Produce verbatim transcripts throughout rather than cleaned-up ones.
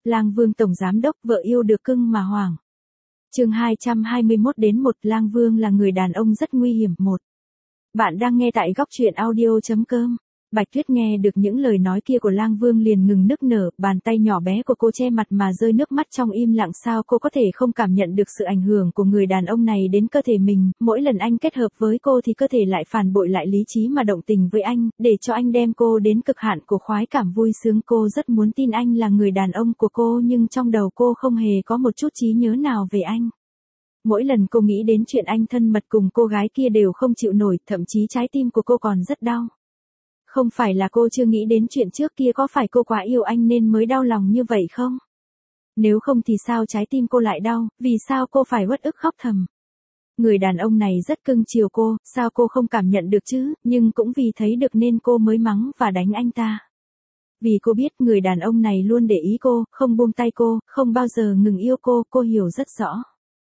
Lang Vương tổng giám đốc vợ yêu được cưng mà hoảng. Chương hai trăm hai mươi mốt đến một Lang Vương là người đàn ông rất nguy hiểm. Một. Bạn đang nghe tại góc truyện audio chấm com. Bạch Tuyết nghe được những lời nói kia của Lang Vương liền ngừng nức nở, bàn tay nhỏ bé của cô che mặt mà rơi nước mắt trong im lặng. Sao cô có thể không cảm nhận được sự ảnh hưởng của người đàn ông này đến cơ thể mình, mỗi lần anh kết hợp với cô thì cơ thể lại phản bội lại lý trí mà động tình với anh, để cho anh đem cô đến cực hạn của khoái cảm vui sướng. Cô rất muốn tin anh là người đàn ông của cô nhưng trong đầu cô không hề có một chút trí nhớ nào về anh. Mỗi lần cô nghĩ đến chuyện anh thân mật cùng cô gái kia đều không chịu nổi, thậm chí trái tim của cô còn rất đau. Không phải là cô chưa nghĩ đến chuyện trước kia, có phải cô quá yêu anh nên mới đau lòng như vậy không? Nếu không thì sao trái tim cô lại đau, vì sao cô phải uất ức khóc thầm? Người đàn ông này rất cưng chiều cô, sao cô không cảm nhận được chứ, nhưng cũng vì thấy được nên cô mới mắng và đánh anh ta. Vì cô biết người đàn ông này luôn để ý cô, không buông tay cô, không bao giờ ngừng yêu cô, cô hiểu rất rõ.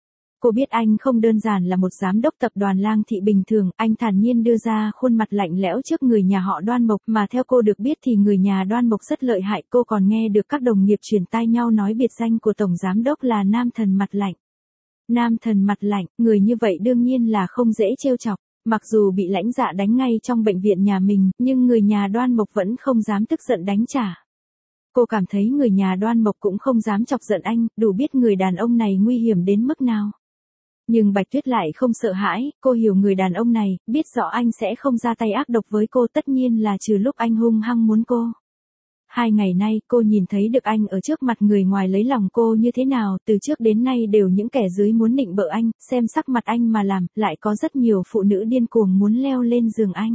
Cô biết anh không đơn giản là một giám đốc tập đoàn Lang Thị bình thường, anh thản nhiên đưa ra khuôn mặt lạnh lẽo trước người nhà họ Đoan Mộc, mà theo cô được biết thì người nhà Đoan Mộc rất lợi hại. Cô còn nghe được các đồng nghiệp truyền tai nhau nói biệt danh của tổng giám đốc là Nam Thần Mặt Lạnh. Nam Thần Mặt Lạnh, người như vậy đương nhiên là không dễ trêu chọc. Mặc dù bị lãnh dạ đánh ngay trong bệnh viện nhà mình, nhưng người nhà Đoan Mộc vẫn không dám tức giận đánh trả. Cô cảm thấy người nhà Đoan Mộc cũng không dám chọc giận anh, đủ biết người đàn ông này nguy hiểm đến mức nào. Nhưng Bạch Tuyết lại không sợ hãi, cô hiểu người đàn ông này, biết rõ anh sẽ không ra tay ác độc với cô, tất nhiên là trừ lúc anh hung hăng muốn cô. Hai ngày nay cô nhìn thấy được anh ở trước mặt người ngoài lấy lòng cô như thế nào, từ trước đến nay đều những kẻ dưới muốn nịnh bợ anh, xem sắc mặt anh mà làm, lại có rất nhiều phụ nữ điên cuồng muốn leo lên giường anh.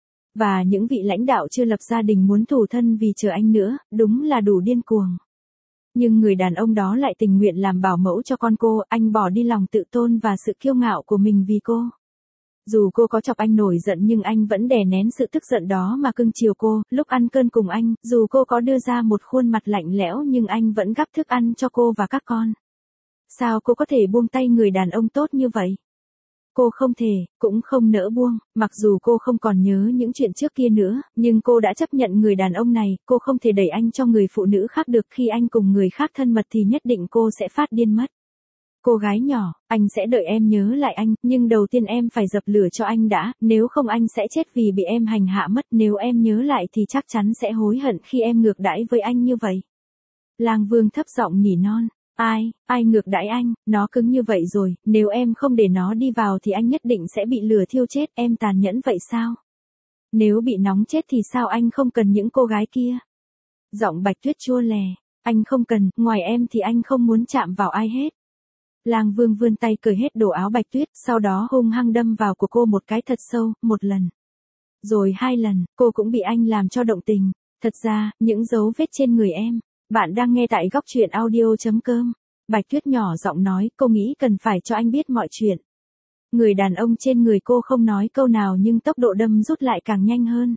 Và những vị lãnh đạo chưa lập gia đình muốn thủ thân vì chờ anh nữa, đúng là đủ điên cuồng. Nhưng người đàn ông đó lại tình nguyện làm bảo mẫu cho con cô, anh bỏ đi lòng tự tôn và sự kiêu ngạo của mình vì cô. Dù cô có chọc anh nổi giận nhưng anh vẫn đè nén sự tức giận đó mà cưng chiều cô, lúc ăn cơm cùng anh, dù cô có đưa ra một khuôn mặt lạnh lẽo nhưng anh vẫn gắp thức ăn cho cô và các con. Sao cô có thể buông tay người đàn ông tốt như vậy? Cô không thể, cũng không nỡ buông, mặc dù cô không còn nhớ những chuyện trước kia nữa, nhưng cô đã chấp nhận người đàn ông này, cô không thể đẩy anh cho người phụ nữ khác được, khi anh cùng người khác thân mật thì nhất định cô sẽ phát điên mất. Cô gái nhỏ, anh sẽ đợi em nhớ lại anh, nhưng đầu tiên em phải dập lửa cho anh đã, nếu không anh sẽ chết vì bị em hành hạ mất, nếu em nhớ lại thì chắc chắn sẽ hối hận khi em ngược đãi với anh như vậy. Lang Vương thấp giọng nỉ non. Ai, ai ngược đãi anh, nó cứng như vậy rồi, nếu em không để nó đi vào thì anh nhất định sẽ bị lửa thiêu chết, em tàn nhẫn vậy sao? Nếu bị nóng chết thì sao anh không cần những cô gái kia? Giọng Bạch Tuyết chua lè, anh không cần, ngoài em thì anh không muốn chạm vào ai hết. Lang Vương vươn tay cởi hết đồ áo Bạch Tuyết, sau đó hung hăng đâm vào của cô một cái thật sâu, một lần. Rồi hai lần, cô cũng bị anh làm cho động tình. Thật ra, những dấu vết trên người em. Bạn đang nghe tại góc truyện audio chấm com. Bạch Tuyết nhỏ giọng nói, cô nghĩ cần phải cho anh biết mọi chuyện. Người đàn ông trên người cô không nói câu nào nhưng tốc độ đâm rút lại càng nhanh hơn.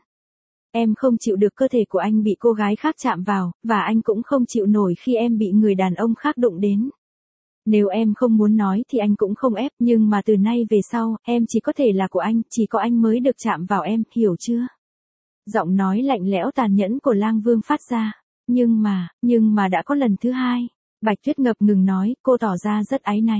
Em không chịu được cơ thể của anh bị cô gái khác chạm vào, và anh cũng không chịu nổi khi em bị người đàn ông khác đụng đến. Nếu em không muốn nói thì anh cũng không ép, nhưng mà từ nay về sau, em chỉ có thể là của anh, chỉ có anh mới được chạm vào em, hiểu chưa? Giọng nói lạnh lẽo tàn nhẫn của Lang Vương phát ra. Nhưng mà, nhưng mà đã có lần thứ hai. Bạch Tuyết ngập ngừng nói, cô tỏ ra rất áy náy.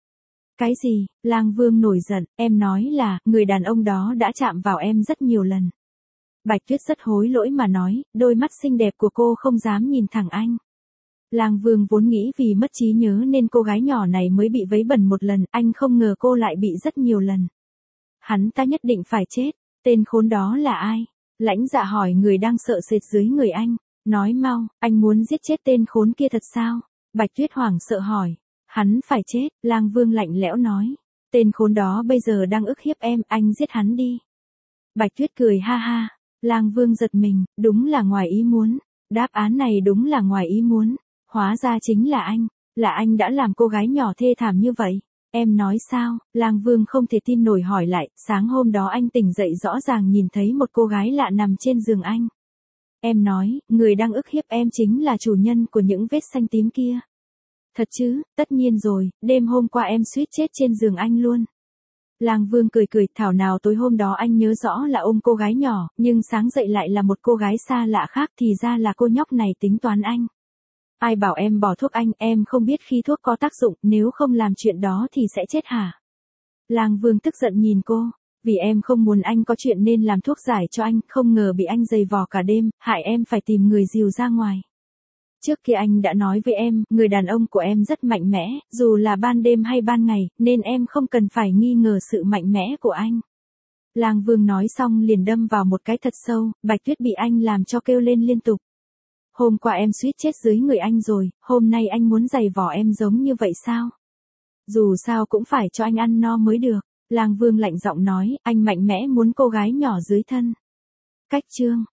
Cái gì? Lang Vương nổi giận, em nói là, người đàn ông đó đã chạm vào em rất nhiều lần. Bạch Tuyết rất hối lỗi mà nói, đôi mắt xinh đẹp của cô không dám nhìn thẳng anh. Lang Vương vốn nghĩ vì mất trí nhớ nên cô gái nhỏ này mới bị vấy bẩn một lần, anh không ngờ cô lại bị rất nhiều lần. Hắn ta nhất định phải chết, tên khốn đó là ai? Lãnh Dạ hỏi người đang sợ sệt dưới người anh. Nói mau, anh muốn giết chết tên khốn kia thật sao? Bạch Tuyết hoảng sợ hỏi. Hắn phải chết, Lang Vương lạnh lẽo nói. Tên khốn đó bây giờ đang ức hiếp em, anh giết hắn đi. Bạch Tuyết cười ha ha. Lang Vương giật mình, đúng là ngoài ý muốn. Đáp án này đúng là ngoài ý muốn. Hóa ra chính là anh, là anh đã làm cô gái nhỏ thê thảm như vậy. Em nói sao? Lang Vương không thể tin nổi hỏi lại, sáng hôm đó anh tỉnh dậy rõ ràng nhìn thấy một cô gái lạ nằm trên giường anh. Em nói, người đang ức hiếp em chính là chủ nhân của những vết xanh tím kia. Thật chứ? Tất nhiên rồi, đêm hôm qua em suýt chết trên giường anh luôn. Lang Vương cười cười, thảo nào tối hôm đó anh nhớ rõ là ôm cô gái nhỏ, nhưng sáng dậy lại là một cô gái xa lạ khác, thì ra là cô nhóc này tính toán anh. Ai bảo em bỏ thuốc anh, em không biết khi thuốc có tác dụng, nếu không làm chuyện đó thì sẽ chết hả? Lang Vương tức giận nhìn cô, vì em không muốn anh có chuyện nên làm thuốc giải cho anh, không ngờ bị anh giày vò cả đêm, hại em phải tìm người dìu ra ngoài. Trước kia anh đã nói với em, người đàn ông của em rất mạnh mẽ, dù là ban đêm hay ban ngày, nên em không cần phải nghi ngờ sự mạnh mẽ của anh. Lang Vương nói xong liền đâm vào một cái thật sâu, Bạch Tuyết bị anh làm cho kêu lên liên tục. Hôm qua em suýt chết dưới người anh rồi, hôm nay anh muốn giày vò em giống như vậy sao? Dù sao cũng phải cho anh ăn no mới được. Lang Vương lạnh giọng nói, anh mạnh mẽ muốn cô gái nhỏ dưới thân. Cách chương